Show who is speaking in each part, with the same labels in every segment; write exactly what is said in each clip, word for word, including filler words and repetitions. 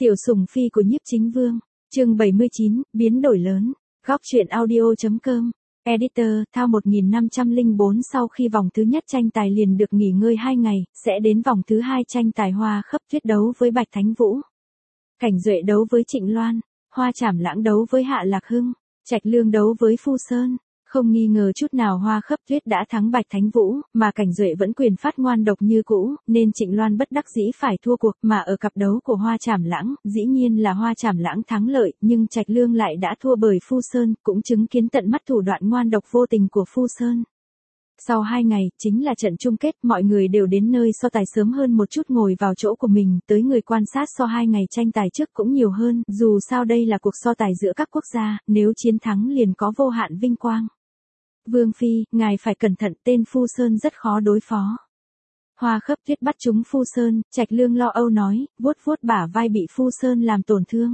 Speaker 1: Tiểu sủng phi của nhiếp chính vương, chương bảy mươi chín, biến đổi lớn, góc truyện audio.com, editor, thao một nghìn năm trăm lẻ bốn. Sau khi vòng thứ nhất tranh tài liền được nghỉ ngơi hai ngày, sẽ đến vòng thứ hai tranh tài Hoa Khấp Tuyết đấu với Bạch Thánh Vũ. Cảnh Duệ đấu với Trịnh Loan, Hoa Trảm Lãng đấu với Hạ Lạc Hưng, Trạch Lương đấu với Phu Sơn. Không nghi ngờ chút nào Hoa Khấp Tuyết đã thắng Bạch Thánh Vũ, mà Cảnh Duệ vẫn quyền phát ngoan độc như cũ, nên Trịnh Loan bất đắc dĩ phải thua cuộc, mà ở cặp đấu của Hoa Trảm Lãng, dĩ nhiên là Hoa Trảm Lãng thắng lợi, nhưng Trạch Lương lại đã thua bởi Phu Sơn, cũng chứng kiến tận mắt thủ đoạn ngoan độc vô tình của Phu Sơn. Sau hai ngày, chính là trận chung kết, mọi người đều đến nơi so tài sớm hơn một chút ngồi vào chỗ của mình, tới người quan sát so hai ngày tranh tài trước cũng nhiều hơn, dù sao đây là cuộc so tài giữa các quốc gia, nếu chiến thắng liền có vô hạn vinh quang. Vương Phi, ngài phải cẩn thận, tên Phu Sơn rất khó đối phó. Hoa Khấp Tuyết bắt trúng Phu Sơn, Trạch Lương lo âu nói, vuốt vuốt bả vai bị Phu Sơn làm tổn thương.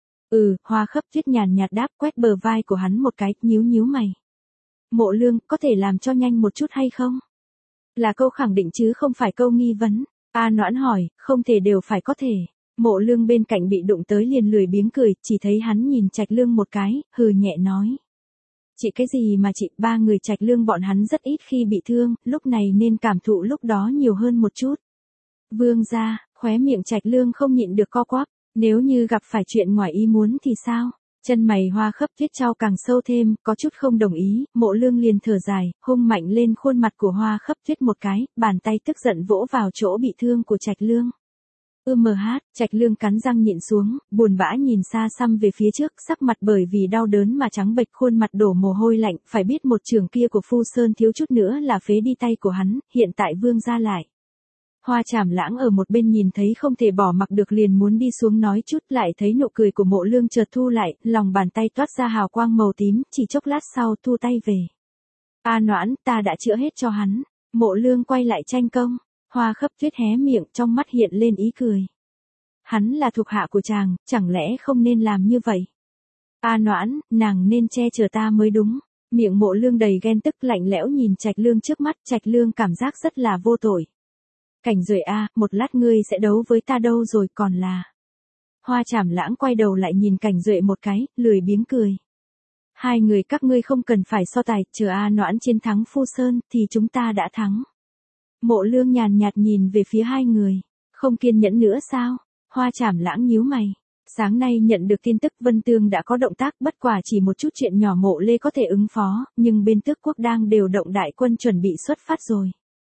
Speaker 1: Ừ, Hoa Khấp Tuyết nhàn nhạt đáp, quét bờ vai của hắn một cái, nhíu nhíu mày. Mộ Lương, có thể làm cho nhanh một chút hay không? Là câu khẳng định chứ không phải câu nghi vấn. A Noãn hỏi, không thể đều phải có thể. Mộ Lương bên cạnh bị đụng tới liền lười biếng cười, chỉ thấy hắn nhìn Trạch Lương một cái, hừ nhẹ nói. Chị cái gì mà chị, ba người Trạch Lương bọn hắn rất ít khi bị thương, lúc này nên cảm thụ lúc đó nhiều hơn một chút. Vương gia, khóe miệng Trạch Lương không nhịn được co quắp, nếu như gặp phải chuyện ngoài ý muốn thì sao? Chân mày Hoa Khấp Tuyết trao càng sâu thêm, có chút không đồng ý, Mộ Lương liền thở dài, hung mạnh lên khuôn mặt của Hoa Khấp Tuyết một cái, bàn tay tức giận vỗ vào chỗ bị thương của Trạch Lương. Ưm mờ hát, Trạch Lương cắn răng nhịn xuống, buồn bã nhìn xa xăm về phía trước, sắc mặt bởi vì đau đớn mà trắng bệch, khuôn mặt đổ mồ hôi lạnh, phải biết một trường kia của Phu Sơn thiếu chút nữa là phế đi tay của hắn, hiện tại Vương gia lại. Hoa Trảm Lãng ở một bên nhìn thấy không thể bỏ mặc được liền muốn đi xuống nói chút, lại thấy nụ cười của Mộ Lương chợt thu lại, lòng bàn tay toát ra hào quang màu tím, chỉ chốc lát sau thu tay về. A Noãn, ta đã chữa hết cho hắn. Mộ Lương quay lại tranh công. Hoa Khấp Tuyết hé miệng, trong mắt hiện lên ý cười. Hắn là thuộc hạ của chàng, chẳng lẽ không nên làm như vậy? A Noãn, nàng nên che chở ta mới đúng. Miệng Mộ Lương đầy ghen tức, lạnh lẽo nhìn Trạch Lương trước mắt, Trạch Lương cảm giác rất là vô tội. Cảnh Duệ a, một lát ngươi sẽ đấu với ta đâu rồi, còn là. Hoa Trảm Lãng quay đầu lại nhìn Cảnh Duệ một cái, lười biếng cười. Hai người các ngươi không cần phải so tài, chờ A Noãn chiến thắng Phu Sơn, thì chúng ta đã thắng. Mộ Lương nhàn nhạt nhìn về phía hai người. Không kiên nhẫn nữa sao? Hoa Trảm Lãng nhíu mày. Sáng nay nhận được tin tức Vân Tương đã có động tác, bất quả chỉ một chút chuyện nhỏ Mộ Lê có thể ứng phó, nhưng bên Tước Quốc đang điều động đại quân chuẩn bị xuất phát rồi.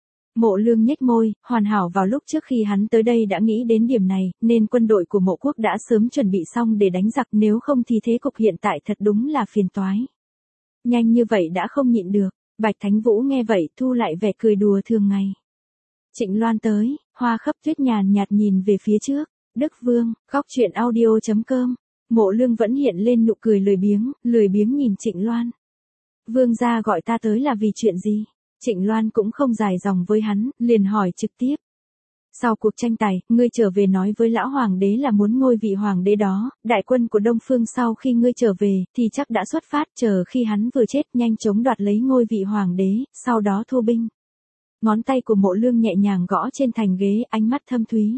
Speaker 1: Mộ Lương nhếch môi, hoàn hảo vào lúc trước khi hắn tới đây đã nghĩ đến điểm này, nên quân đội của Mộ Quốc đã sớm chuẩn bị xong để đánh giặc, nếu không thì thế cục hiện tại thật đúng là phiền toái. Nhanh như vậy đã không nhịn được, Bạch Thánh Vũ nghe vậy thu lại vẻ cười đùa thường ngày. Trịnh Loan tới, Hoa Khấp Tuyết nhàn nhạt nhìn về phía trước, Đức Vương, góc truyện audio.com, Mộ Lương vẫn hiện lên nụ cười lười biếng, lười biếng nhìn Trịnh Loan. Vương gia gọi ta tới là vì chuyện gì? Trịnh Loan cũng không dài dòng với hắn, liền hỏi trực tiếp. Sau cuộc tranh tài, ngươi trở về nói với lão hoàng đế là muốn ngôi vị hoàng đế đó, đại quân của Đông Phương sau khi ngươi trở về, thì chắc đã xuất phát, chờ khi hắn vừa chết nhanh chóng đoạt lấy ngôi vị hoàng đế, sau đó thu binh. Ngón tay của Mộ Lương nhẹ nhàng gõ trên thành ghế, ánh mắt thâm thúy.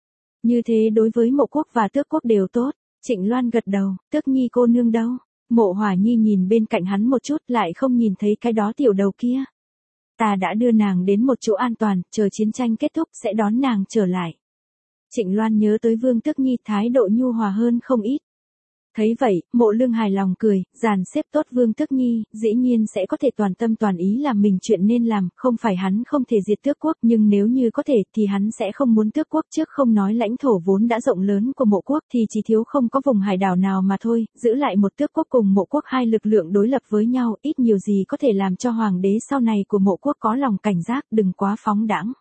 Speaker 1: Như thế đối với Mộ Quốc và Tước Quốc đều tốt. Trịnh Loan gật đầu, Tước Nhi cô nương đâu? Mộ Hỏa Nhi nhìn bên cạnh hắn một chút, lại không nhìn thấy cái đó tiểu đầu kia. Ta đã đưa nàng đến một chỗ an toàn, chờ chiến tranh kết thúc sẽ đón nàng trở lại. Trịnh Loan nhớ tới Vương Tước Nhi, thái độ nhu hòa hơn không ít. Thấy vậy, Mộ Lương hài lòng cười, dàn xếp tốt Vương Tước Nhi, dĩ nhiên sẽ có thể toàn tâm toàn ý làm mình chuyện nên làm, không phải hắn không thể diệt Tước Quốc, nhưng nếu như có thể thì hắn sẽ không muốn Tước Quốc, trước không nói lãnh thổ vốn đã rộng lớn của Mộ Quốc thì chỉ thiếu không có vùng hải đảo nào mà thôi, giữ lại một Tước Quốc cùng Mộ Quốc hai lực lượng đối lập với nhau, ít nhiều gì có thể làm cho hoàng đế sau này của Mộ Quốc có lòng cảnh giác, đừng quá phóng đãng.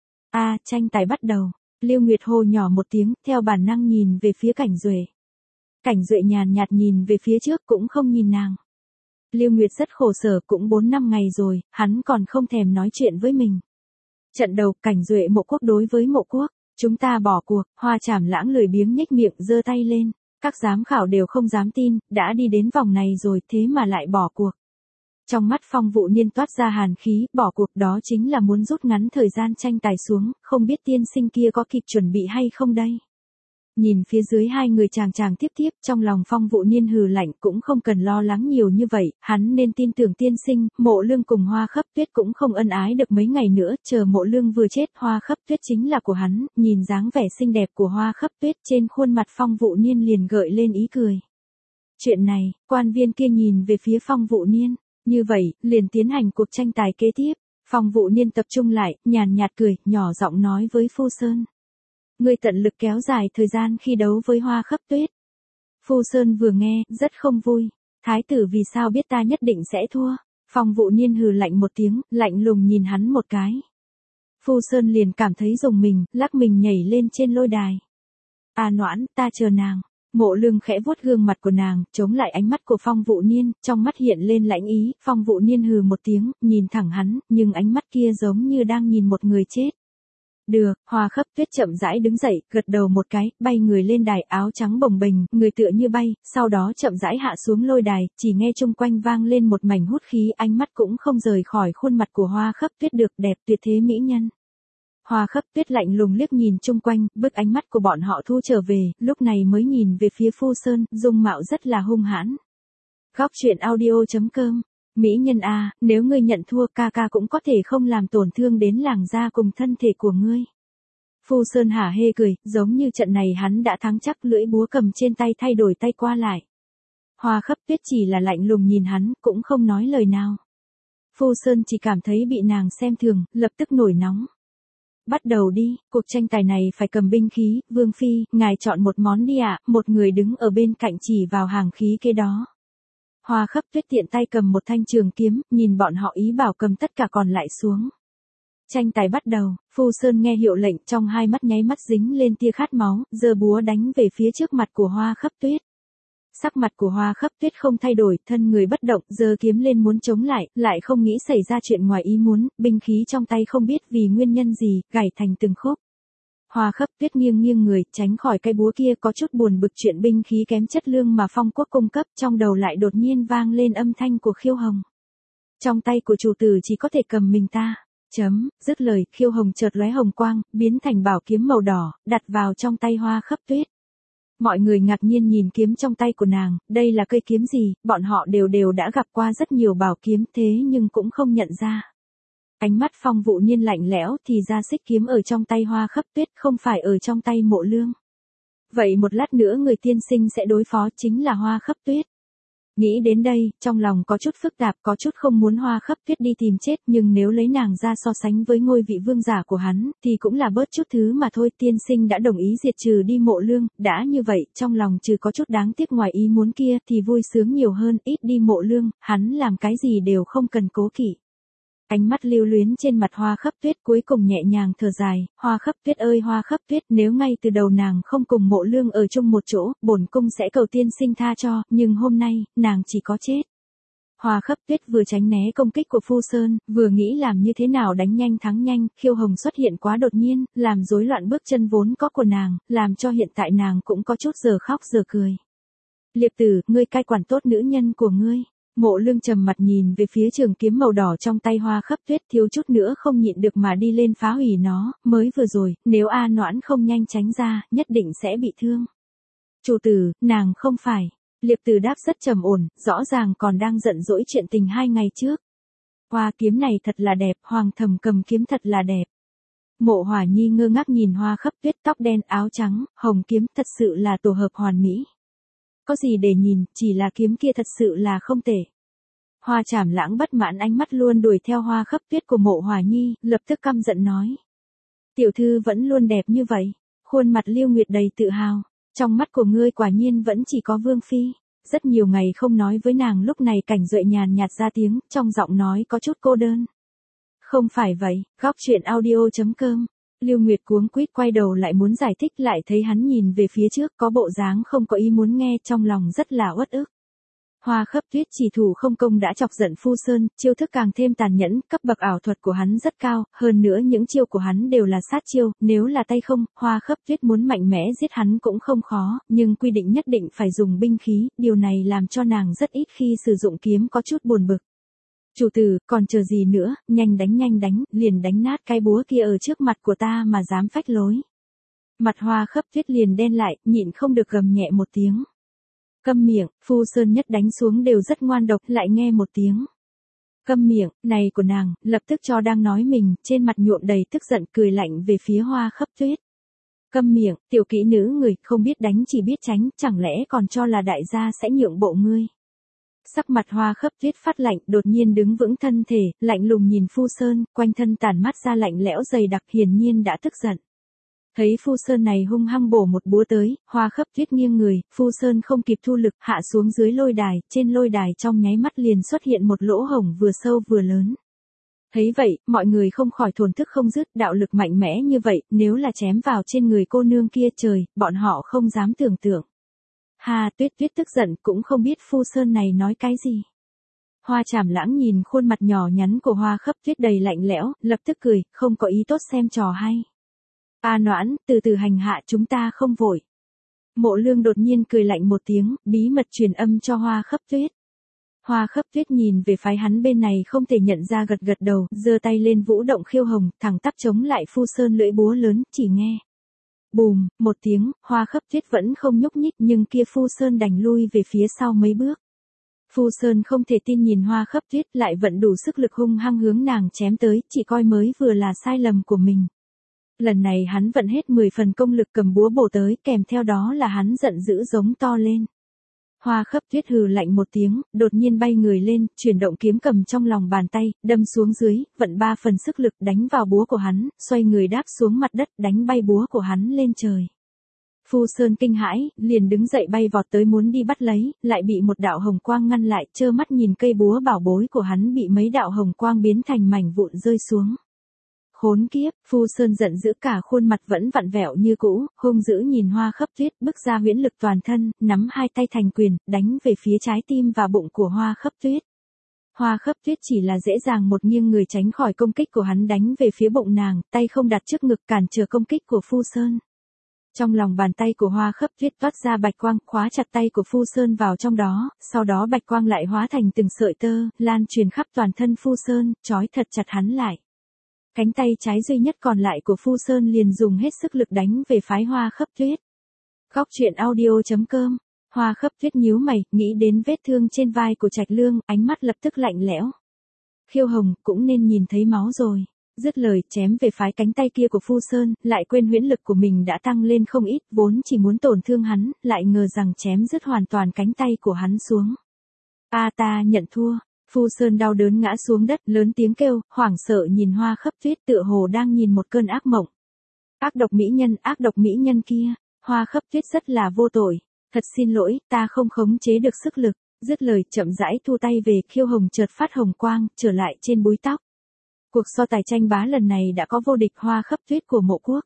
Speaker 1: A, tranh tài bắt đầu. Lưu Nguyệt hô nhỏ một tiếng, theo bản năng nhìn về phía Cảnh Duệ. Cảnh Duệ nhàn nhạt nhìn về phía trước, cũng không nhìn nàng. Lưu Nguyệt rất khổ sở, cũng bốn năm ngày rồi, hắn còn không thèm nói chuyện với mình. Trận đầu, Cảnh Duệ Mộ Quốc đối với Mộ Quốc, chúng ta bỏ cuộc. Hoa Trảm Lãng lười biếng nhếch miệng, giơ tay lên. Các giám khảo đều không dám tin, đã đi đến vòng này rồi, thế mà lại bỏ cuộc. Trong mắt Phong Vụ Niên toát ra hàn khí, bỏ cuộc đó chính là muốn rút ngắn thời gian tranh tài xuống, không biết tiên sinh kia có kịp chuẩn bị hay không đây. Nhìn phía dưới hai người chàng chàng tiếp tiếp, trong lòng Phong Vũ Niên hừ lạnh, cũng không cần lo lắng nhiều như vậy, hắn nên tin tưởng tiên sinh, Mộ Lương cùng Hoa Khắp Tuyết cũng không ân ái được mấy ngày nữa, chờ Mộ Lương vừa chết, Hoa Khắp Tuyết chính là của hắn, nhìn dáng vẻ xinh đẹp của Hoa Khắp Tuyết, trên khuôn mặt Phong Vũ Niên liền gợi lên ý cười. Chuyện này, quan viên kia nhìn về phía Phong Vũ Niên, như vậy, liền tiến hành cuộc tranh tài kế tiếp. Phong Vũ Niên tập trung lại, nhàn nhạt cười, nhỏ giọng nói với Phu Sơn. Ngươi tận lực kéo dài thời gian khi đấu với Hoa Khắp Tuyết. Phu Sơn vừa nghe, rất không vui. Thái tử vì sao biết ta nhất định sẽ thua? Phong Vũ Niên hừ lạnh một tiếng, lạnh lùng nhìn hắn một cái. Phu Sơn liền cảm thấy rùng mình, lắc mình nhảy lên trên lôi đài. A Noãn, ta chờ nàng. Mộ Lương khẽ vuốt gương mặt của nàng, chống lại ánh mắt của Phong Vũ Niên, trong mắt hiện lên lãnh ý, Phong Vũ Niên hừ một tiếng, nhìn thẳng hắn, nhưng ánh mắt kia giống như đang nhìn một người chết. Được, Hoa Khắp Tuyết chậm rãi đứng dậy, gật đầu một cái, bay người lên đài, áo trắng bồng bềnh, người tựa như bay, sau đó chậm rãi hạ xuống lôi đài, chỉ nghe chung quanh vang lên một mảnh hút khí, ánh mắt cũng không rời khỏi khuôn mặt của Hoa Khắp Tuyết được, đẹp tuyệt thế mỹ nhân. Hoa Khắp Tuyết lạnh lùng liếc nhìn chung quanh, bức ánh mắt của bọn họ thu trở về, lúc này mới nhìn về phía Phu Sơn, dung mạo rất là hung hãn. Góc truyện audio chấm com. Mỹ nhân a, nếu ngươi nhận thua, ca ca cũng có thể không làm tổn thương đến làng gia cùng thân thể của ngươi. Phu Sơn hả hê cười, giống như trận này hắn đã thắng chắc, lưỡi búa cầm trên tay thay đổi tay qua lại. Hoa Khắp Tuyết chỉ là lạnh lùng nhìn hắn, cũng không nói lời nào. Phu Sơn chỉ cảm thấy bị nàng xem thường, lập tức nổi nóng. Bắt đầu đi, cuộc tranh tài này phải cầm binh khí, Vương Phi, ngài chọn một món đi ạ, một người đứng ở bên cạnh chỉ vào hàng khí kế đó. Hoa Khắp Tuyết tiện tay cầm một thanh trường kiếm, nhìn bọn họ ý bảo cầm tất cả còn lại xuống. Tranh tài bắt đầu, Phu Sơn nghe hiệu lệnh, trong hai mắt nháy mắt dính lên tia khát máu, giơ búa đánh về phía trước mặt của Hoa Khắp Tuyết. Sắc mặt của Hoa Khắp Tuyết không thay đổi, thân người bất động, giơ kiếm lên muốn chống lại, lại không nghĩ xảy ra chuyện ngoài ý muốn, binh khí trong tay không biết vì nguyên nhân gì, gãy thành từng khúc. Hoa Khắp Tuyết nghiêng nghiêng người, tránh khỏi cái búa kia, có chút buồn bực chuyện binh khí kém chất lương mà Phong Quốc cung cấp, trong đầu lại đột nhiên vang lên âm thanh của Khiêu Hồng. Trong tay của chủ tử chỉ có thể cầm mình ta. Chấm, dứt lời, Khiêu Hồng chợt lóe hồng quang, biến thành bảo kiếm màu đỏ, đặt vào trong tay Hoa Khắp Tuyết. Mọi người ngạc nhiên nhìn kiếm trong tay của nàng, đây là cây kiếm gì, bọn họ đều đều đã gặp qua rất nhiều bảo kiếm thế nhưng cũng không nhận ra. Ánh mắt Phong Vũ Niên lạnh lẽo, thì ra xích kiếm ở trong tay Hoa Khắp Tuyết, không phải ở trong tay Mộ Lương. Vậy một lát nữa người tiên sinh sẽ đối phó chính là Hoa Khắp Tuyết. Nghĩ đến đây, trong lòng có chút phức tạp, có chút không muốn Hoa Khắp Tuyết đi tìm chết, nhưng nếu lấy nàng ra so sánh với ngôi vị vương giả của hắn, thì cũng là bớt chút thứ mà thôi. Tiên sinh đã đồng ý diệt trừ đi Mộ Lương, đã như vậy, trong lòng trừ có chút đáng tiếc ngoài ý muốn kia, thì vui sướng nhiều hơn, ít đi Mộ Lương, hắn làm cái gì đều không cần cố kỵ. Ánh mắt lưu luyến trên mặt Hoa Khắp Tuyết, cuối cùng nhẹ nhàng thở dài, Hoa Khắp Tuyết ơi Hoa Khắp Tuyết, nếu ngay từ đầu nàng không cùng Mộ Lương ở chung một chỗ, bổn cung sẽ cầu tiên sinh tha cho, nhưng hôm nay, nàng chỉ có chết. Hoa Khắp Tuyết vừa tránh né công kích của Phu Sơn, vừa nghĩ làm như thế nào đánh nhanh thắng nhanh, Khiêu Hồng xuất hiện quá đột nhiên, làm rối loạn bước chân vốn có của nàng, làm cho hiện tại nàng cũng có chút giờ khóc giờ cười. Liệp tử, ngươi cai quản tốt nữ nhân của ngươi. Mộ Lương trầm mặt nhìn về phía trường kiếm màu đỏ trong tay Hoa Khắp Tuyết, thiếu chút nữa không nhịn được mà đi lên phá hủy nó, mới vừa rồi, nếu A Noãn không nhanh tránh ra, nhất định sẽ bị thương. Chủ tử, nàng không phải. Liệp Tử đáp rất trầm ổn, rõ ràng còn đang giận dỗi chuyện tình hai ngày trước. Hoa kiếm này thật là đẹp, Hoàng Thầm cầm kiếm thật là đẹp. Mộ Hỏa Nhi ngơ ngác nhìn Hoa Khắp Tuyết, tóc đen áo trắng, hồng kiếm, thật sự là tổ hợp hoàn mỹ. Có gì để nhìn, chỉ là kiếm kia thật sự là không tệ. Hoa Trảm Lãng bất mãn ánh mắt luôn đuổi theo Hoa Khắp Tuyết của Mộ Hỏa Nhi, lập tức căm giận nói. Tiểu thư vẫn luôn đẹp như vậy, khuôn mặt Lưu Nguyệt đầy tự hào, trong mắt của ngươi quả nhiên vẫn chỉ có Vương Phi. Rất nhiều ngày không nói với nàng, lúc này Cảnh Duệ nhàn nhạt ra tiếng, trong giọng nói có chút cô đơn. Không phải vậy, góc truyện audio chấm com. Lưu Nguyệt cuống quýt quay đầu lại muốn giải thích, lại thấy hắn nhìn về phía trước, có bộ dáng không có ý muốn nghe, trong lòng rất là uất ức. Hoa Khắp Tuyết chỉ thủ không công đã chọc giận Phu Sơn, chiêu thức càng thêm tàn nhẫn, cấp bậc ảo thuật của hắn rất cao, hơn nữa những chiêu của hắn đều là sát chiêu, nếu là tay không, Hoa Khắp Tuyết muốn mạnh mẽ giết hắn cũng không khó, nhưng quy định nhất định phải dùng binh khí, điều này làm cho nàng rất ít khi sử dụng kiếm, có chút buồn bực. Chủ tử, còn chờ gì nữa, nhanh đánh nhanh đánh, liền đánh nát cái búa kia ở trước mặt của ta mà dám phách lối. Mặt Hoa Khấp Tuyết liền đen lại, nhịn không được gầm nhẹ một tiếng. Câm miệng, Phu Sơn Nhất đánh xuống đều rất ngoan độc, lại nghe một tiếng. Câm miệng, này của nàng, lập tức cho đang nói mình, trên mặt nhuộm đầy tức giận cười lạnh về phía Hoa Khấp Tuyết. Câm miệng, tiểu kỹ nữ người, không biết đánh chỉ biết tránh, chẳng lẽ còn cho là đại gia sẽ nhượng bộ ngươi. Sắc mặt Hoa Khấp Tuyết phát lạnh, đột nhiên đứng vững thân thể, lạnh lùng nhìn Phu Sơn, quanh thân tản mắt ra lạnh lẽo dày đặc, hiển nhiên đã tức giận. Thấy Phu Sơn này hung hăng bổ một búa tới, Hoa Khấp Tuyết nghiêng người, Phu Sơn không kịp thu lực, hạ xuống dưới lôi đài, trên lôi đài trong nháy mắt liền xuất hiện một lỗ hổng vừa sâu vừa lớn. Thấy vậy, mọi người không khỏi thổn thức không dứt, đạo lực mạnh mẽ như vậy, nếu là chém vào trên người cô nương kia trời, bọn họ không dám tưởng tượng. Hà Tuyết Tuyết tức giận cũng không biết Phu Sơn này nói cái gì. Hoa Trảm Lãng nhìn khuôn mặt nhỏ nhắn của Hoa Khấp Tuyết đầy lạnh lẽo, lập tức cười, không có ý tốt xem trò hay. A Noãn, từ từ hành hạ chúng ta không vội. Mộ Lương đột nhiên cười lạnh một tiếng, bí mật truyền âm cho Hoa Khấp Tuyết. Hoa Khấp Tuyết nhìn về phái hắn bên này không thể nhận ra gật gật đầu, giơ tay lên vũ động khiêu hồng, thẳng tắp chống lại Phu Sơn lưỡi búa lớn, chỉ nghe. Bùm, một tiếng, Hoa Khấp Tuyết vẫn không nhúc nhích nhưng kia Phu Sơn đành lui về phía sau mấy bước. Phu Sơn không thể tin nhìn Hoa Khấp Tuyết lại vận đủ sức lực hung hăng hướng nàng chém tới, chỉ coi mới vừa là sai lầm của mình. Lần này hắn vận hết mười phần công lực cầm búa bổ tới, kèm theo đó là hắn giận dữ giống to lên. Hoa Khấp Tuyết hừ lạnh một tiếng, đột nhiên bay người lên, chuyển động kiếm cầm trong lòng bàn tay, đâm xuống dưới, vận ba phần sức lực đánh vào búa của hắn, xoay người đáp xuống mặt đất, đánh bay búa của hắn lên trời. Phu Sơn kinh hãi, liền đứng dậy bay vọt tới muốn đi bắt lấy, lại bị một đạo hồng quang ngăn lại, trơ mắt nhìn cây búa bảo bối của hắn bị mấy đạo hồng quang biến thành mảnh vụn rơi xuống. Khốn kiếp, Phu Sơn giận dữ cả khuôn mặt vẫn vặn vẹo như cũ, hung dữ nhìn Hoa Khấp Tuyết, bức ra huyễn lực toàn thân, nắm hai tay thành quyền, đánh về phía trái tim và bụng của Hoa Khấp Tuyết. Hoa Khấp Tuyết chỉ là dễ dàng một nghiêng người tránh khỏi công kích của hắn đánh về phía bụng nàng, tay không đặt trước ngực cản trở công kích của Phu Sơn. Trong lòng bàn tay của Hoa Khấp Tuyết toát ra bạch quang, khóa chặt tay của Phu Sơn vào trong đó, sau đó bạch quang lại hóa thành từng sợi tơ, lan truyền khắp toàn thân Phu Sơn, trói thật chặt hắn lại. Cánh tay trái duy nhất còn lại của Phu Sơn liền dùng hết sức lực đánh về phái Hoa Khấp Tuyết. Góc truyện audio chấm com. Hoa Khấp Tuyết nhíu mày, nghĩ đến vết thương trên vai của Trạch Lương, ánh mắt lập tức lạnh lẽo. Khiêu Hồng, cũng nên nhìn thấy máu rồi. Dứt lời, chém về phái cánh tay kia của Phu Sơn, lại quên huyễn lực của mình đã tăng lên không ít, vốn chỉ muốn tổn thương hắn, lại ngờ rằng chém dứt hoàn toàn cánh tay của hắn xuống. A ta nhận thua. Phu Sơn đau đớn ngã xuống đất, lớn tiếng kêu, hoảng sợ nhìn Hoa Khấp Tuyết tựa hồ đang nhìn một cơn ác mộng. Ác độc mỹ nhân, ác độc mỹ nhân kia. Hoa Khấp Tuyết rất là vô tội. Thật xin lỗi, ta không khống chế được sức lực. Dứt lời, chậm rãi thu tay về, Khiêu Hồng chợt phát hồng quang, trở lại trên búi tóc. Cuộc so tài tranh bá lần này đã có vô địch Hoa Khấp Tuyết của Mộ Quốc.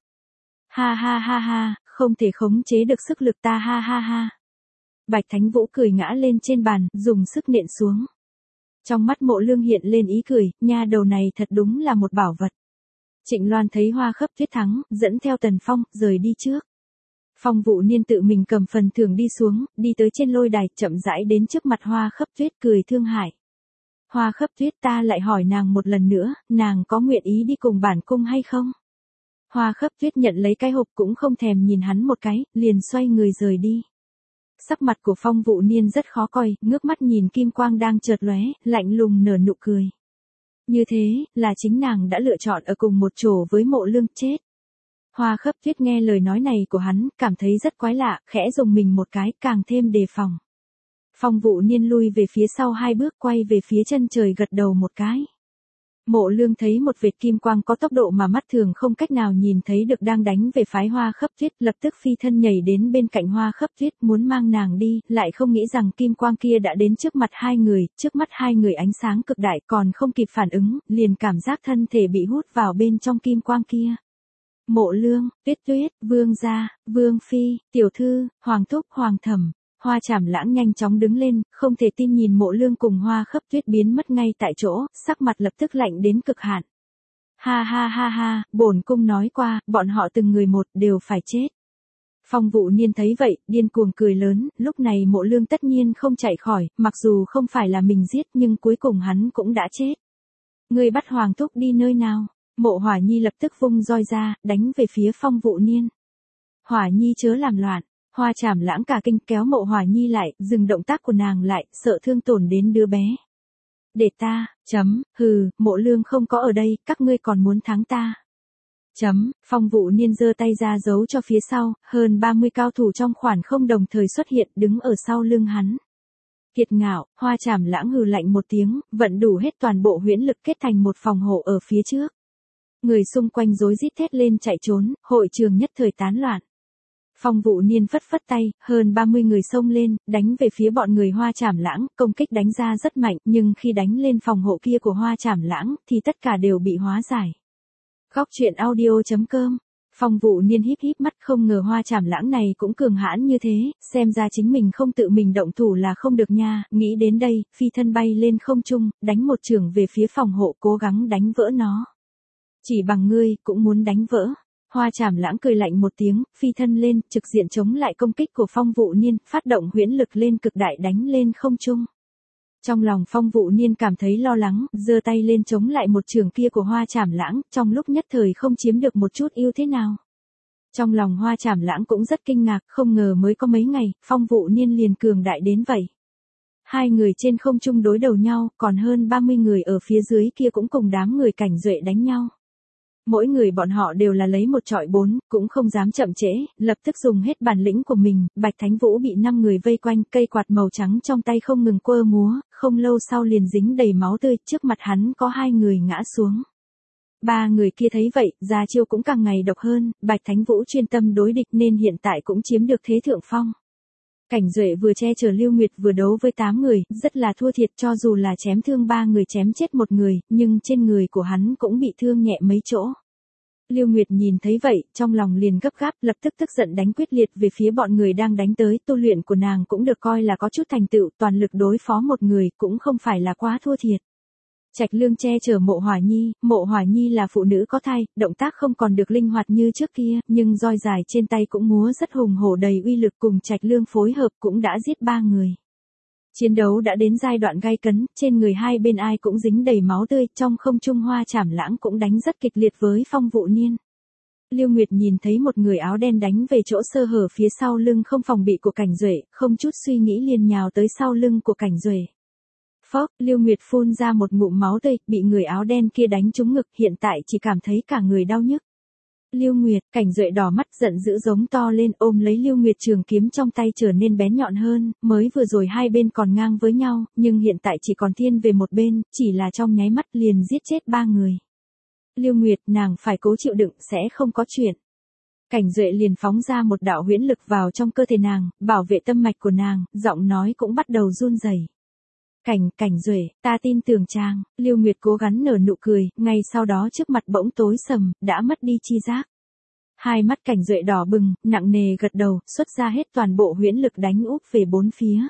Speaker 1: Ha ha ha ha, không thể khống chế được sức lực ta ha ha ha. Bạch Thánh Vũ cười ngã lên trên bàn, dùng sức nện xuống. Trong mắt Mộ Lương hiện lên ý cười, nha đầu này thật đúng là một bảo vật. Trịnh Loan thấy Hoa Khấp Tuyết thắng, dẫn theo Tần Phong, rời đi trước. Phong Vũ Niên tự mình cầm phần thưởng đi xuống, đi tới trên lôi đài, chậm rãi đến trước mặt Hoa Khấp Tuyết cười thương hại. Hoa Khấp Tuyết, ta lại hỏi nàng một lần nữa, nàng có nguyện ý đi cùng bản cung hay không? Hoa Khấp Tuyết nhận lấy cái hộp cũng không thèm nhìn hắn một cái, liền xoay người rời đi. Sắc mặt của Phong Vũ Niên rất khó coi, ngước mắt nhìn kim quang đang chợt lóe, lạnh lùng nở nụ cười. Như thế, là chính nàng đã lựa chọn ở cùng một chỗ với Mộ Lương chết. Hoa Khấp Tuyết nghe lời nói này của hắn, cảm thấy rất quái lạ, khẽ rùng mình một cái, càng thêm đề phòng. Phong Vũ Niên lui về phía sau hai bước, quay về phía chân trời gật đầu một cái. Mộ Lương thấy một vệt kim quang có tốc độ mà mắt thường không cách nào nhìn thấy được đang đánh về phái Hoa Khấp Tuyết, lập tức phi thân nhảy đến bên cạnh Hoa Khấp Tuyết muốn mang nàng đi, lại không nghĩ rằng kim quang kia đã đến trước mặt hai người, trước mắt hai người ánh sáng cực đại còn không kịp phản ứng, liền cảm giác thân thể bị hút vào bên trong kim quang kia. Mộ Lương, Tuyết Tuyết, Vương gia, Vương phi, tiểu thư, Hoàng thúc, Hoàng thẩm. Hoa Trảm Lãng nhanh chóng đứng lên, không thể tin nhìn Mộ Lương cùng Hoa Khấp Tuyết biến mất ngay tại chỗ, sắc mặt lập tức lạnh đến cực hạn. Ha ha ha ha, bổn cung nói qua, bọn họ từng người một đều phải chết. Phong Vũ Niên thấy vậy, điên cuồng cười lớn, lúc này Mộ Lương tất nhiên không chạy khỏi, mặc dù không phải là mình giết nhưng cuối cùng hắn cũng đã chết. Người bắt Hoàng thúc đi nơi nào? Mộ Hỏa Nhi lập tức vung roi ra, đánh về phía Phong Vũ Niên. Hỏa Nhi chớ làm loạn. Hoa Trảm Lãng cả kinh kéo Mộ Hỏa Nhi lại, dừng động tác của nàng lại, sợ thương tổn đến đứa bé. Để ta, chấm, hừ, Mộ Lương không có ở đây, các ngươi còn muốn thắng ta. Chấm, Phong Vũ Niên giơ tay ra giấu cho phía sau, hơn ba mươi cao thủ trong khoản không đồng thời xuất hiện đứng ở sau lưng hắn. Kiệt ngạo, Hoa Trảm Lãng hừ lạnh một tiếng, vận đủ hết toàn bộ huyễn lực kết thành một phòng hộ ở phía trước. Người xung quanh rối rít thét lên chạy trốn, hội trường nhất thời tán loạn. Phong Vũ Niên phất phất tay, hơn ba mươi người xông lên, đánh về phía bọn người Hoa Trảm Lãng, công kích đánh ra rất mạnh, nhưng khi đánh lên phòng hộ kia của Hoa Trảm Lãng, thì tất cả đều bị hóa giải. Góc truyện audio chấm com. Phong Vũ Niên híp híp mắt, không ngờ Hoa Trảm Lãng này cũng cường hãn như thế, xem ra chính mình không tự mình động thủ là không được nha, nghĩ đến đây, phi thân bay lên không trung, đánh một chưởng về phía phòng hộ cố gắng đánh vỡ nó. Chỉ bằng ngươi, cũng muốn đánh vỡ. Hoa Trảm Lãng cười lạnh một tiếng, phi thân lên, trực diện chống lại công kích của Phong Vũ Niên, phát động huyễn lực lên cực đại đánh lên không trung. Trong lòng Phong Vũ Niên cảm thấy lo lắng, giơ tay lên chống lại một chưởng kia của Hoa Trảm Lãng, trong lúc nhất thời không chiếm được một chút ưu thế nào. Trong lòng Hoa Trảm Lãng cũng rất kinh ngạc, không ngờ mới có mấy ngày, Phong Vũ Niên liền cường đại đến vậy. Hai người trên không trung đối đầu nhau, còn hơn ba mươi người ở phía dưới kia cũng cùng đám người Cảnh Duệ đánh nhau. Mỗi người bọn họ đều là lấy một trọi bốn, cũng không dám chậm trễ, lập tức dùng hết bản lĩnh của mình, Bạch Thánh Vũ bị năm người vây quanh, cây quạt màu trắng trong tay không ngừng quơ múa, không lâu sau liền dính đầy máu tươi, trước mặt hắn có hai người ngã xuống. Ba người kia thấy vậy, ra chiêu cũng càng ngày độc hơn, Bạch Thánh Vũ chuyên tâm đối địch nên hiện tại cũng chiếm được thế thượng phong. Cảnh Duệ vừa che chở Lưu Nguyệt vừa đấu với tám người, rất là thua thiệt, cho dù là chém thương ba người chém chết một người, nhưng trên người của hắn cũng bị thương nhẹ mấy chỗ. Lưu Nguyệt nhìn thấy vậy, trong lòng liền gấp gáp, lập tức tức giận đánh quyết liệt về phía bọn người đang đánh tới, tu luyện của nàng cũng được coi là có chút thành tựu, toàn lực đối phó một người cũng không phải là quá thua thiệt. Trạch Lương che chở Mộ Hỏa Nhi, Mộ Hỏa Nhi là phụ nữ có thai, động tác không còn được linh hoạt như trước kia, nhưng roi dài trên tay cũng múa rất hùng hổ đầy uy lực, cùng Trạch Lương phối hợp cũng đã giết ba người. Chiến đấu đã đến giai đoạn gay cấn, trên người hai bên ai cũng dính đầy máu tươi, trong không trung Hoa Trảm Lãng cũng đánh rất kịch liệt với Phong Vũ Niên. Lưu Nguyệt nhìn thấy một người áo đen đánh về chỗ sơ hở phía sau lưng không phòng bị của Cảnh Duệ, không chút suy nghĩ liền nhào tới sau lưng của Cảnh Duệ. Phốc, Lưu Nguyệt phun ra một ngụm máu tươi, bị người áo đen kia đánh trúng ngực, hiện tại chỉ cảm thấy cả người đau nhức. Lưu Nguyệt, Cảnh Duệ đỏ mắt giận dữ giống to lên, ôm lấy Lưu Nguyệt, trường kiếm trong tay trở nên bén nhọn hơn, mới vừa rồi hai bên còn ngang với nhau, nhưng hiện tại chỉ còn thiên về một bên, chỉ là trong nháy mắt liền giết chết ba người. Lưu Nguyệt, nàng phải cố chịu đựng, sẽ không có chuyện. Cảnh Duệ liền phóng ra một đạo huyễn lực vào trong cơ thể nàng, bảo vệ tâm mạch của nàng, giọng nói cũng bắt đầu run rẩy. Cảnh, Cảnh Duệ, ta tin tưởng chàng, Lưu Nguyệt cố gắng nở nụ cười, ngay sau đó trước mặt bỗng tối sầm, đã mất đi chi giác. Hai mắt Cảnh Duệ đỏ bừng, nặng nề gật đầu, xuất ra hết toàn bộ huyễn lực đánh úp về bốn phía.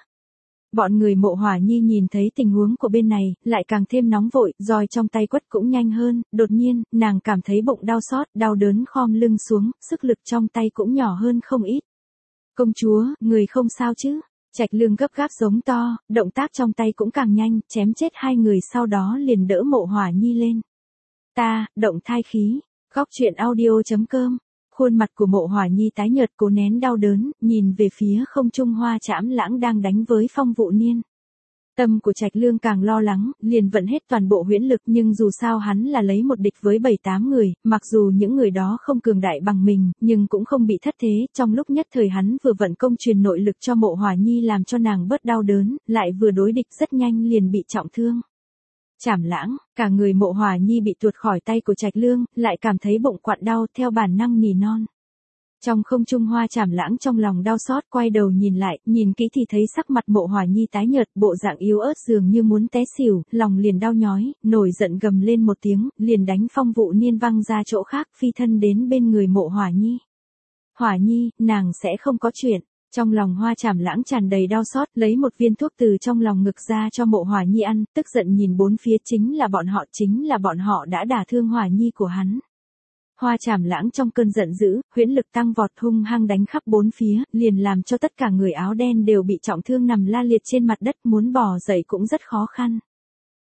Speaker 1: Bọn người Mộ Hỏa Nhi nhìn thấy tình huống của bên này, lại càng thêm nóng vội, roi trong tay quất cũng nhanh hơn, đột nhiên, nàng cảm thấy bụng đau xót, đau đớn khom lưng xuống, sức lực trong tay cũng nhỏ hơn không ít. Công chúa, người không sao chứ? Trạch Lương gấp gáp giống to, động tác trong tay cũng càng nhanh, chém chết hai người sau đó liền đỡ Mộ Hỏa Nhi lên. Ta, động thai khí. Góc truyện audio chấm com. Khuôn mặt của Mộ Hỏa Nhi tái nhợt, cố nén đau đớn, nhìn về phía không trung Hoa Trảm Lãng đang đánh với Phong Vũ Niên. Tâm của Trạch Lương càng lo lắng, liền vận hết toàn bộ huyễn lực, nhưng dù sao hắn là lấy một địch với bảy tám người, mặc dù những người đó không cường đại bằng mình, nhưng cũng không bị thất thế, trong lúc nhất thời hắn vừa vận công truyền nội lực cho Mộ Hỏa Nhi làm cho nàng bớt đau đớn, lại vừa đối địch rất nhanh liền bị trọng thương. Trảm Lãng, cả người Mộ Hỏa Nhi bị tuột khỏi tay của Trạch Lương, lại cảm thấy bụng quặn đau, theo bản năng nỉ non. Trong không trung Hoa Trảm Lãng trong lòng đau xót, quay đầu nhìn lại, nhìn kỹ thì thấy sắc mặt Mộ Hỏa Nhi tái nhợt, bộ dạng yếu ớt dường như muốn té xỉu, lòng liền đau nhói, nổi giận gầm lên một tiếng, liền đánh Phong Vũ Niên văng ra chỗ khác, phi thân đến bên người Mộ Hỏa Nhi. Hỏa Nhi, nàng sẽ không có chuyện. Trong lòng Hoa Trảm Lãng tràn đầy đau xót, lấy một viên thuốc từ trong lòng ngực ra cho Mộ Hỏa Nhi ăn, tức giận nhìn bốn phía, chính là bọn họ, chính là bọn họ đã đả thương Hỏa Nhi của hắn. Hoa Trảm Lãng trong cơn giận dữ, huyễn lực tăng vọt hung hăng đánh khắp bốn phía, liền làm cho tất cả người áo đen đều bị trọng thương nằm la liệt trên mặt đất, muốn bò dậy cũng rất khó khăn.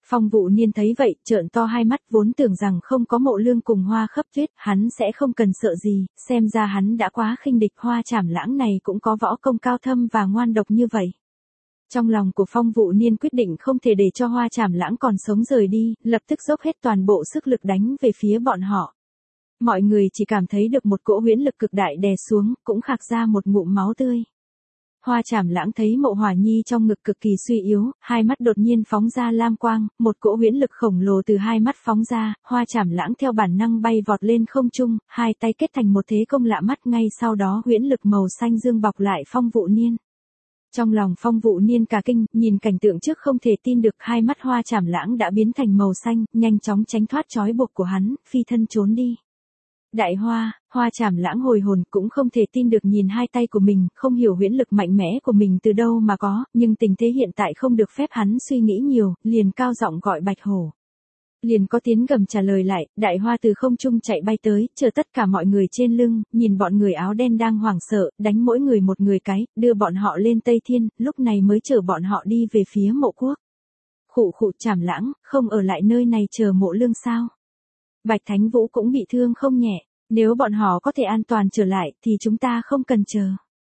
Speaker 1: Phong Vụ Niên thấy vậy, trợn to hai mắt, vốn tưởng rằng không có Mộ Lương cùng Hoa Khấp Tuyết, hắn sẽ không cần sợ gì, xem ra hắn đã quá khinh địch. Hoa Trảm Lãng này cũng có võ công cao thâm và ngoan độc như vậy. Trong lòng của Phong Vụ Niên quyết định không thể để cho Hoa Trảm Lãng còn sống rời đi, lập tức dốc hết toàn bộ sức lực đánh về phía bọn họ. Mọi người chỉ cảm thấy được một cỗ huyễn lực cực đại đè xuống, cũng khạc ra một ngụm máu tươi. Hoa Trảm Lãng thấy Mộ Hỏa Nhi trong ngực cực kỳ suy yếu, hai mắt đột nhiên phóng ra lam quang, một cỗ huyễn lực khổng lồ từ hai mắt phóng ra, Hoa Trảm Lãng theo bản năng bay vọt lên không trung, hai tay kết thành một thế công lạ mắt, ngay sau đó huyễn lực màu xanh dương bọc lại Phong Vụ Niên. Trong lòng Phong Vụ Niên cả kinh, nhìn cảnh tượng trước không thể tin được, hai mắt Hoa Trảm Lãng đã biến thành màu xanh, nhanh chóng tránh thoát trói buộc của hắn, phi thân trốn đi. Đại Hoa, Hoa Trảm Lãng hồi hồn, cũng không thể tin được nhìn hai tay của mình, không hiểu huyễn lực mạnh mẽ của mình từ đâu mà có, nhưng tình thế hiện tại không được phép hắn suy nghĩ nhiều, liền cao giọng gọi Bạch Hổ. Liền có tiếng gầm trả lời lại, Đại Hoa từ không trung chạy bay tới, chờ tất cả mọi người trên lưng, nhìn bọn người áo đen đang hoảng sợ, đánh mỗi người một người cái, đưa bọn họ lên Tây Thiên, lúc này mới chở bọn họ đi về phía Mộ Quốc. Khụ khụ, Trảm Lãng, không ở lại nơi này chờ Mộ Lương sao? Bạch Thánh Vũ cũng bị thương không nhẹ, nếu bọn họ có thể an toàn trở lại thì chúng ta không cần chờ.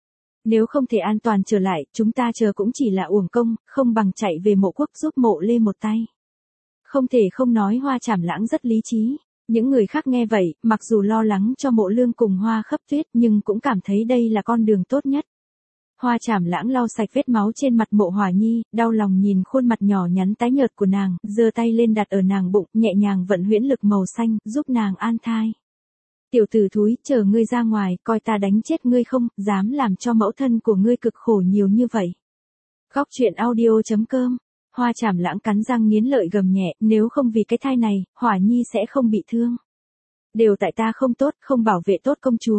Speaker 1: Nếu không thể an toàn trở lại, chúng ta chờ cũng chỉ là uổng công, không bằng chạy về Mộ Quốc giúp Mộ Lê một tay. Không thể không nói Hoa Trảm Lãng rất lý trí. Những người khác nghe vậy, mặc dù lo lắng cho Mộ Lương cùng Hoa Khấp Tuyết nhưng cũng cảm thấy đây là con đường tốt nhất. Hoa Trảm Lãng lau sạch vết máu trên mặt Mộ Hỏa Nhi, đau lòng nhìn khuôn mặt nhỏ nhắn tái nhợt của nàng, giơ tay lên đặt ở nàng bụng, nhẹ nhàng vận huyễn lực màu xanh, giúp nàng an thai. Tiểu tử thúi, chờ ngươi ra ngoài, coi ta đánh chết ngươi không, dám làm cho mẫu thân của ngươi cực khổ nhiều như vậy. Góc truyện audio chấm com. Hoa Trảm Lãng cắn răng nghiến lợi gầm nhẹ, nếu không vì cái thai này, Hỏa Nhi sẽ không bị thương. Đều tại ta không tốt, không bảo vệ tốt công chúa.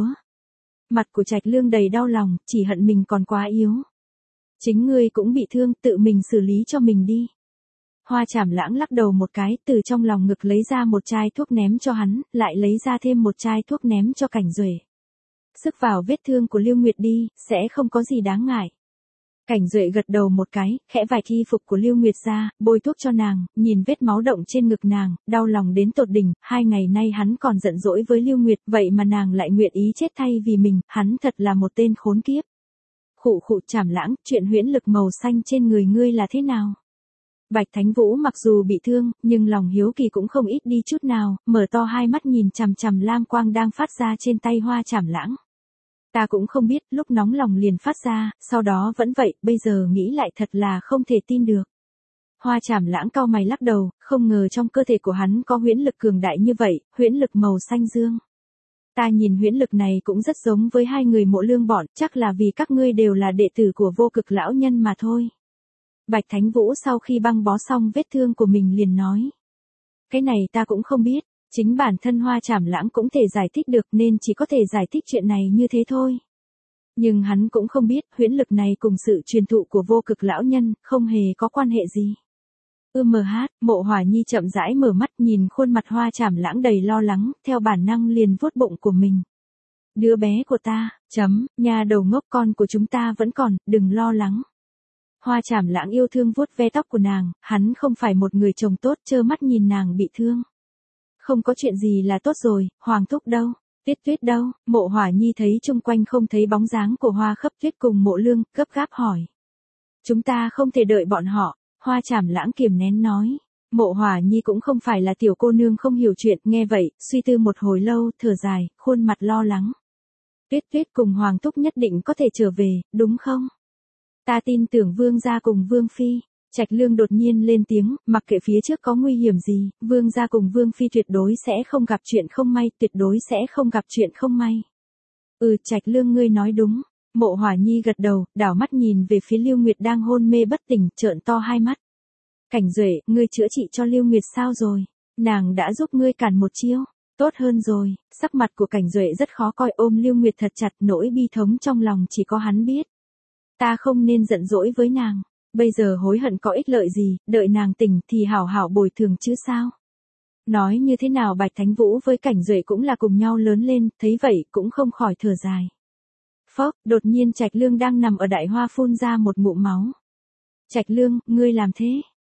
Speaker 1: Mặt của Trạch Lương đầy đau lòng, chỉ hận mình còn quá yếu. Chính ngươi cũng bị thương, tự mình xử lý cho mình đi. Hoa Trảm Lãng lắc đầu một cái, từ trong lòng ngực lấy ra một chai thuốc ném cho hắn, lại lấy ra thêm một chai thuốc ném cho Cảnh Duệ. Sức vào vết thương của Lưu Nguyệt đi, sẽ không có gì đáng ngại. Cảnh Duệ gật đầu một cái, khẽ vạch y phục của Lưu Nguyệt ra, bôi thuốc cho nàng, nhìn vết máu động trên ngực nàng, đau lòng đến tột đỉnh, hai ngày nay hắn còn giận dỗi với Lưu Nguyệt, vậy mà nàng lại nguyện ý chết thay vì mình, hắn thật là một tên khốn kiếp. Khụ khụ, Trảm Lãng, chuyện huyễn lực màu xanh trên người ngươi là thế nào? Bạch Thánh Vũ mặc dù bị thương, nhưng lòng hiếu kỳ cũng không ít đi chút nào, mở to hai mắt nhìn chằm chằm lam quang đang phát ra trên tay Hoa Trảm Lãng. Ta cũng không biết, lúc nóng lòng liền phát ra, sau đó vẫn vậy, bây giờ nghĩ lại thật là không thể tin được. Hoa Trảm Lãng cau mày lắc đầu, không ngờ trong cơ thể của hắn có huyễn lực cường đại như vậy, huyễn lực màu xanh dương. Ta nhìn huyễn lực này cũng rất giống với hai người Mộ Lương bọn, chắc là vì các ngươi đều là đệ tử của Vô Cực lão nhân mà thôi. Bạch Thánh Vũ sau khi băng bó xong vết thương của mình liền nói. Cái này ta cũng không biết, chính bản thân Hoa Trảm Lãng cũng thể giải thích được nên chỉ có thể giải thích chuyện này như thế thôi. Nhưng hắn cũng không biết huyễn lực này cùng sự truyền thụ của Vô Cực lão nhân không hề có quan hệ gì. Ưm mờ hát, Mộ Hỏa Nhi chậm rãi mở mắt nhìn khuôn mặt Hoa Trảm Lãng đầy lo lắng, theo bản năng liền vuốt bụng của mình. Đứa bé của ta, chấm, nhà đầu ngốc, con của chúng ta vẫn còn, đừng lo lắng. Hoa Trảm Lãng yêu thương vuốt ve tóc của nàng, hắn không phải một người chồng tốt, trơ mắt nhìn nàng bị thương. Không có chuyện gì là tốt rồi, Hoàng thúc đâu, Tuyết Tuyết đâu? Mộ Hỏa Nhi thấy chung quanh không thấy bóng dáng của Hoa Khấp Tuyết cùng Mộ Lương, gấp gáp hỏi. Chúng ta không thể đợi bọn họ, Hoa Trảm Lãng kiềm nén nói. Mộ Hỏa Nhi cũng không phải là tiểu cô nương không hiểu chuyện, nghe vậy, suy tư một hồi lâu, thở dài, khuôn mặt lo lắng. Tuyết Tuyết cùng Hoàng thúc nhất định có thể trở về, đúng không? Ta tin tưởng Vương gia cùng Vương phi. Trạch Lương đột nhiên lên tiếng, mặc kệ phía trước có nguy hiểm gì, Vương gia cùng Vương phi tuyệt đối sẽ không gặp chuyện không may, tuyệt đối sẽ không gặp chuyện không may. Ừ, Trạch Lương ngươi nói đúng. Mộ Hỏa Nhi gật đầu, đảo mắt nhìn về phía Lưu Nguyệt đang hôn mê bất tỉnh, trợn to hai mắt. Cảnh Duệ, ngươi chữa trị cho Lưu Nguyệt sao rồi? Nàng đã giúp ngươi cản một chiêu. Tốt hơn rồi. Sắc mặt của Cảnh Duệ rất khó coi, ôm Lưu Nguyệt thật chặt, nỗi bi thống trong lòng chỉ có hắn biết. Ta không nên giận dỗi với nàng. Bây giờ hối hận có ích lợi gì, đợi nàng tỉnh thì hảo hảo bồi thường chứ sao. Nói như thế nào Bạch Thánh Vũ với Cảnh Duệ cũng là cùng nhau lớn lên, thấy vậy cũng không khỏi thở dài. Phốc, đột nhiên Trạch Lương đang nằm ở đại hoa phun ra một ngụm máu. Trạch Lương, ngươi làm thế,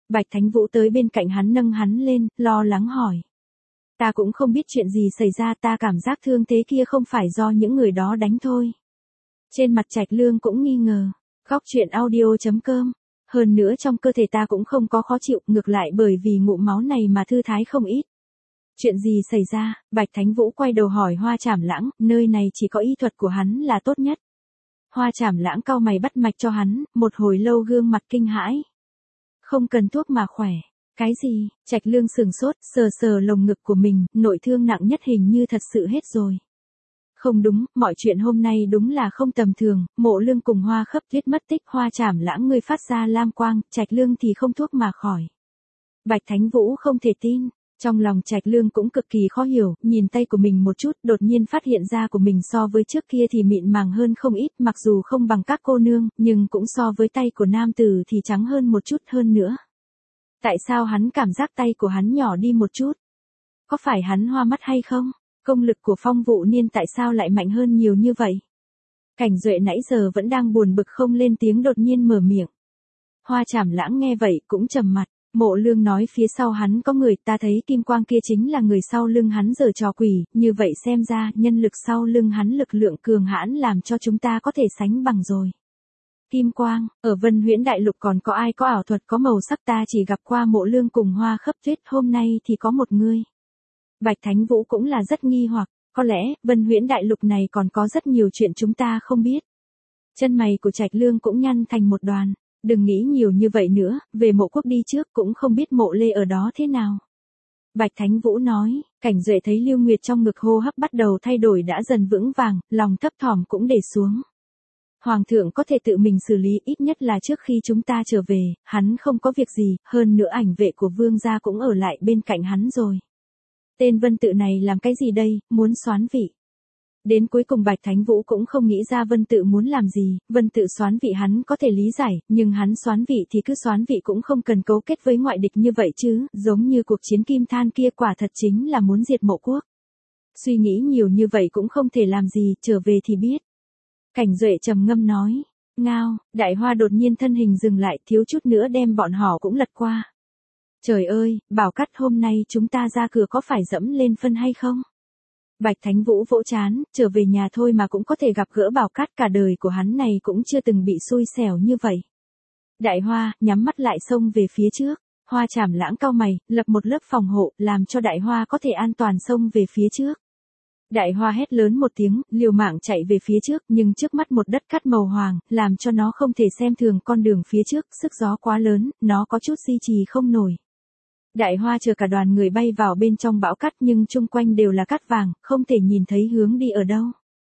Speaker 1: Bạch Thánh Vũ tới bên cạnh hắn nâng hắn lên, lo lắng hỏi. Ta cũng không biết chuyện gì xảy ra, ta cảm giác thương thế kia không phải do những người đó đánh thôi. Trên mặt Trạch Lương cũng nghi ngờ. Góc chuyện audio chấm com. Hơn nữa trong cơ thể ta cũng không có khó chịu, ngược lại bởi vì ngụm máu này mà thư thái không ít. Chuyện gì xảy ra? Bạch Thánh Vũ quay đầu hỏi Hoa Trảm Lãng, nơi này chỉ có y thuật của hắn là tốt nhất. Hoa Trảm Lãng cau mày bắt mạch cho hắn, một hồi lâu gương mặt kinh hãi. Không cần thuốc mà khỏe. Cái gì? Trạch Lương sừng sốt, sờ sờ lồng ngực của mình, nội thương nặng nhất hình như thật sự hết rồi. Không đúng, mọi chuyện hôm nay đúng là không tầm thường, Mộ Lương cùng Hoa Khấp Tuyết mất tích, Hoa Trảm Lãng ngươi phát ra lam quang, Trạch Lương thì không thuốc mà khỏi. Bạch Thánh Vũ không thể tin, trong lòng Trạch Lương cũng cực kỳ khó hiểu, nhìn tay của mình một chút, đột nhiên phát hiện da của mình so với trước kia thì mịn màng hơn không ít, mặc dù không bằng các cô nương, nhưng cũng so với tay của nam tử thì trắng hơn một chút hơn nữa. Tại sao hắn cảm giác tay của hắn nhỏ đi một chút? Có phải hắn hoa mắt hay không? Công lực của Phong Vũ Niên tại sao lại mạnh hơn nhiều như vậy? Cảnh Duệ nãy giờ vẫn đang buồn bực không lên tiếng đột nhiên mở miệng. Hoa Trảm Lãng nghe vậy cũng trầm mặt, Mộ Lương nói phía sau hắn có người, ta thấy kim quang kia chính là người sau lưng hắn giở trò quỷ, như vậy xem ra nhân lực sau lưng hắn lực lượng cường hãn làm cho chúng ta có thể sánh bằng rồi. Kim quang, ở Vân Huyễn Đại Lục còn có ai có ảo thuật có màu sắc, ta chỉ gặp qua Mộ Lương cùng Hoa Khấp Tuyết, hôm nay thì có một người. Bạch Thánh Vũ cũng là rất nghi hoặc, có lẽ, Vân Huyễn Đại Lục này còn có rất nhiều chuyện chúng ta không biết. Chân mày của Trạch Lương cũng nhăn thành một đoàn, đừng nghĩ nhiều như vậy nữa, về Mộ Quốc đi trước cũng không biết Mộ Lê ở đó thế nào. Bạch Thánh Vũ nói, Cảnh Duệ thấy Lưu Nguyệt trong ngực hô hấp bắt đầu thay đổi đã dần vững vàng, lòng thấp thỏm cũng để xuống. Hoàng thượng có thể tự mình xử lý, ít nhất là trước khi chúng ta trở về, hắn không có việc gì, hơn nữa ảnh vệ của vương gia cũng ở lại bên cạnh hắn rồi. Tên Vân Tự này làm cái gì đây, muốn soán vị. Đến cuối cùng Bạch Thánh Vũ cũng không nghĩ ra Vân Tự muốn làm gì, Vân Tự soán vị hắn có thể lý giải, nhưng hắn soán vị thì cứ soán vị cũng không cần cấu kết với ngoại địch như vậy chứ, giống như cuộc chiến Kim Than kia quả thật chính là muốn diệt Mộ Quốc. Suy nghĩ nhiều như vậy cũng không thể làm gì, trở về thì biết. Cảnh Duệ trầm ngâm nói, ngao, Đại Hoa đột nhiên thân hình dừng lại, thiếu chút nữa đem bọn họ cũng lật qua. Trời ơi, Bảo Cát hôm nay chúng ta ra cửa có phải dẫm lên phân hay không? Bạch Thánh Vũ vỗ trán, trở về nhà thôi mà cũng có thể gặp gỡ Bảo Cát, cả đời của hắn này cũng chưa từng bị xui xẻo như vậy. Đại Hoa, nhắm mắt lại xông về phía trước, Hoa Trảm Lãng cau mày, lập một lớp phòng hộ, làm cho Đại Hoa có thể an toàn xông về phía trước. Đại Hoa hét lớn một tiếng, liều mạng chạy về phía trước, nhưng trước mắt một đất cát màu hoàng, làm cho nó không thể xem thường con đường phía trước, sức gió quá lớn, nó có chút duy trì không nổi. Đại Hoa chờ cả đoàn người bay vào bên trong bão cát nhưng chung quanh đều là cát vàng, không thể nhìn thấy hướng đi ở đâu.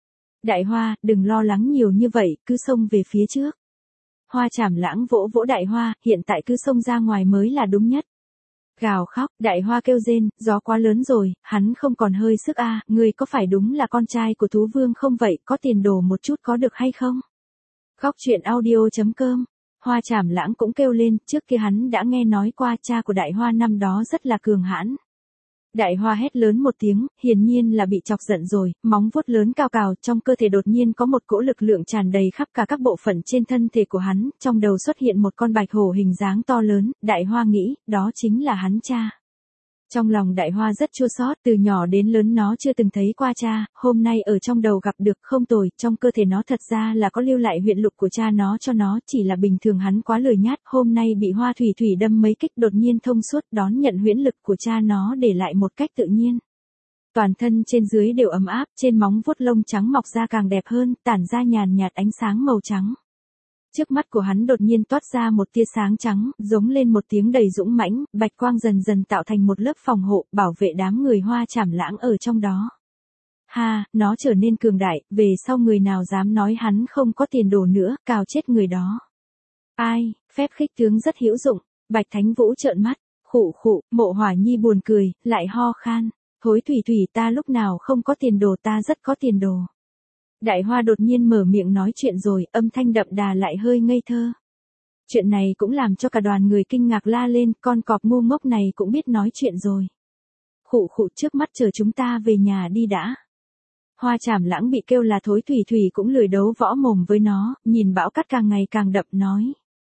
Speaker 1: Đại Hoa, đừng lo lắng nhiều như vậy, cứ xông về phía trước. Hoa Trảm Lãng vỗ vỗ Đại Hoa, hiện tại cứ xông ra ngoài mới là đúng nhất. Gào khóc, Đại Hoa kêu rên, gió quá lớn rồi, hắn không còn hơi sức a, à, ngươi có phải đúng là con trai của Thú Vương không vậy, có tiền đồ một chút có được hay không? Góc chuyện audio chấm com. Hoa Trảm Lãng cũng kêu lên, trước kia hắn đã nghe nói qua cha của Đại Hoa năm đó rất là cường hãn. Đại Hoa hét lớn một tiếng, hiển nhiên là bị chọc giận rồi, móng vuốt lớn cao cào, trong cơ thể đột nhiên có một cỗ lực lượng tràn đầy khắp cả các bộ phận trên thân thể của hắn, trong đầu xuất hiện một con bạch hổ hình dáng to lớn, Đại Hoa nghĩ, đó chính là hắn cha. Trong lòng Đại Hoa rất chua xót, từ nhỏ đến lớn nó chưa từng thấy qua cha, hôm nay ở trong đầu gặp được, không tồi, trong cơ thể nó thật ra là có lưu lại huyễn lục của cha nó cho nó, chỉ là bình thường hắn quá lười nhát, hôm nay bị Hoa Thủy Thủy đâm mấy kích đột nhiên thông suốt, đón nhận huyễn lực của cha nó để lại một cách tự nhiên. Toàn thân trên dưới đều ấm áp, trên móng vuốt lông trắng mọc ra càng đẹp hơn, tản ra nhàn nhạt ánh sáng màu trắng. Trước mắt của hắn đột nhiên toát ra một tia sáng trắng, giống lên một tiếng đầy dũng mãnh, bạch quang dần dần tạo thành một lớp phòng hộ, bảo vệ đám người Hoa Trảm Lãng ở trong đó. Ha, nó trở nên cường đại, về sau người nào dám nói hắn không có tiền đồ nữa, cào chết người đó. Ai, phép khích tướng rất hữu dụng, Bạch Thánh Vũ trợn mắt, khụ khụ, Mộ Hỏa Nhi buồn cười, lại ho khan, Thối Thủy Thủy ta lúc nào không có tiền đồ, ta rất có tiền đồ. Đại Hoa đột nhiên mở miệng nói chuyện rồi, âm thanh đậm đà lại hơi ngây thơ. Chuyện này cũng làm cho cả đoàn người kinh ngạc la lên, con cọp ngu ngốc này cũng biết nói chuyện rồi. Khụ khụ, trước mắt chờ chúng ta về nhà đi đã. Hoa Trảm Lãng bị kêu là Thối Thủy Thủy cũng lười đấu võ mồm với nó, nhìn bão cát càng ngày càng đậm nói.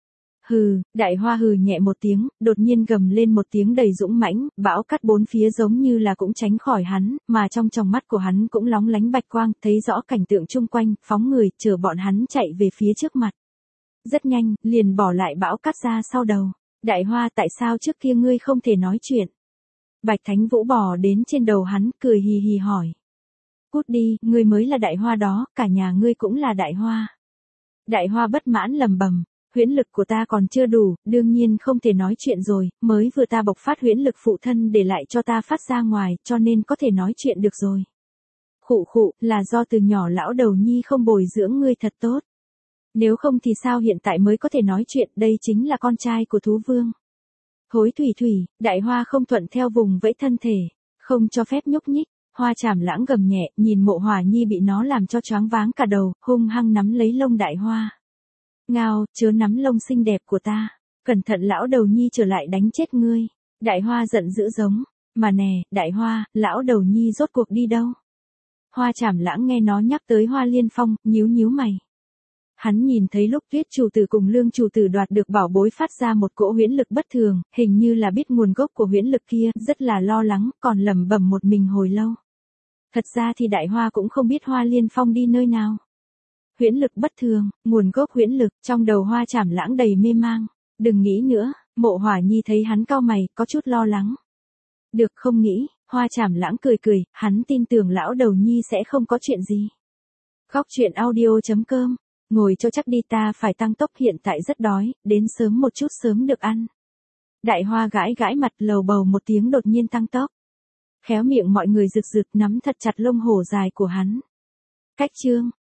Speaker 1: Hừ, đại hoa hừ nhẹ một tiếng, đột nhiên gầm lên một tiếng đầy dũng mãnh, bão cát bốn phía giống như là cũng tránh khỏi hắn, mà trong tròng mắt của hắn cũng lóng lánh bạch quang, thấy rõ cảnh tượng chung quanh, phóng người, chờ bọn hắn chạy về phía trước mặt. Rất nhanh, liền bỏ lại bão cát ra sau đầu. Đại hoa, tại sao trước kia ngươi không thể nói chuyện? Bạch Thánh Vũ bò đến trên đầu hắn, cười hì hì hỏi. Cút đi, ngươi mới là đại hoa đó, cả nhà ngươi cũng là đại hoa. Đại hoa bất mãn lầm bầm. Huyễn lực của ta còn chưa đủ, đương nhiên không thể nói chuyện rồi, mới vừa ta bộc phát huyễn lực phụ thân để lại cho ta phát ra ngoài, cho nên có thể nói chuyện được rồi. Khụ khụ, là do từ nhỏ lão đầu nhi không bồi dưỡng ngươi thật tốt. Nếu không thì sao hiện tại mới có thể nói chuyện, đây chính là con trai của thú vương. Hối thủy thủy, đại hoa không thuận theo vùng vẫy thân thể, không cho phép nhúc nhích. Hoa Trảm Lãng gầm nhẹ, nhìn Mộ Hỏa Nhi bị nó làm cho choáng váng cả đầu, hung hăng nắm lấy lông đại hoa. Ngao, chớ nắm lông xinh đẹp của ta, cẩn thận lão đầu nhi trở lại đánh chết ngươi. Đại hoa giận dữ giống, mà nè, đại hoa, lão đầu nhi rốt cuộc đi đâu? Hoa Trảm Lãng nghe nó nhắc tới Hoa Liên Phong, nhíu nhíu mày. Hắn nhìn thấy lúc Tuyết chủ tử cùng Lương chủ tử đoạt được bảo bối phát ra một cỗ huyễn lực bất thường, hình như là biết nguồn gốc của huyễn lực kia, rất là lo lắng, còn lẩm bẩm một mình hồi lâu. Thật ra thì đại hoa cũng không biết Hoa Liên Phong đi nơi nào. Huyễn lực bất thường, nguồn gốc huyễn lực, trong đầu Hoa Trảm Lãng đầy mê mang. Đừng nghĩ nữa, Mộ Hỏa Nhi thấy hắn cau mày, có chút lo lắng. Được không nghĩ, Hoa Trảm Lãng cười cười, hắn tin tưởng lão đầu nhi sẽ không có chuyện gì. Góc truyện audio chấm com, ngồi cho chắc đi, ta phải tăng tốc, hiện tại rất đói, đến sớm một chút sớm được ăn. Đại hoa gãi gãi mặt, lầu bầu một tiếng đột nhiên tăng tốc. Khéo miệng mọi người rực rực nắm thật chặt lông hổ dài của hắn. Cách chương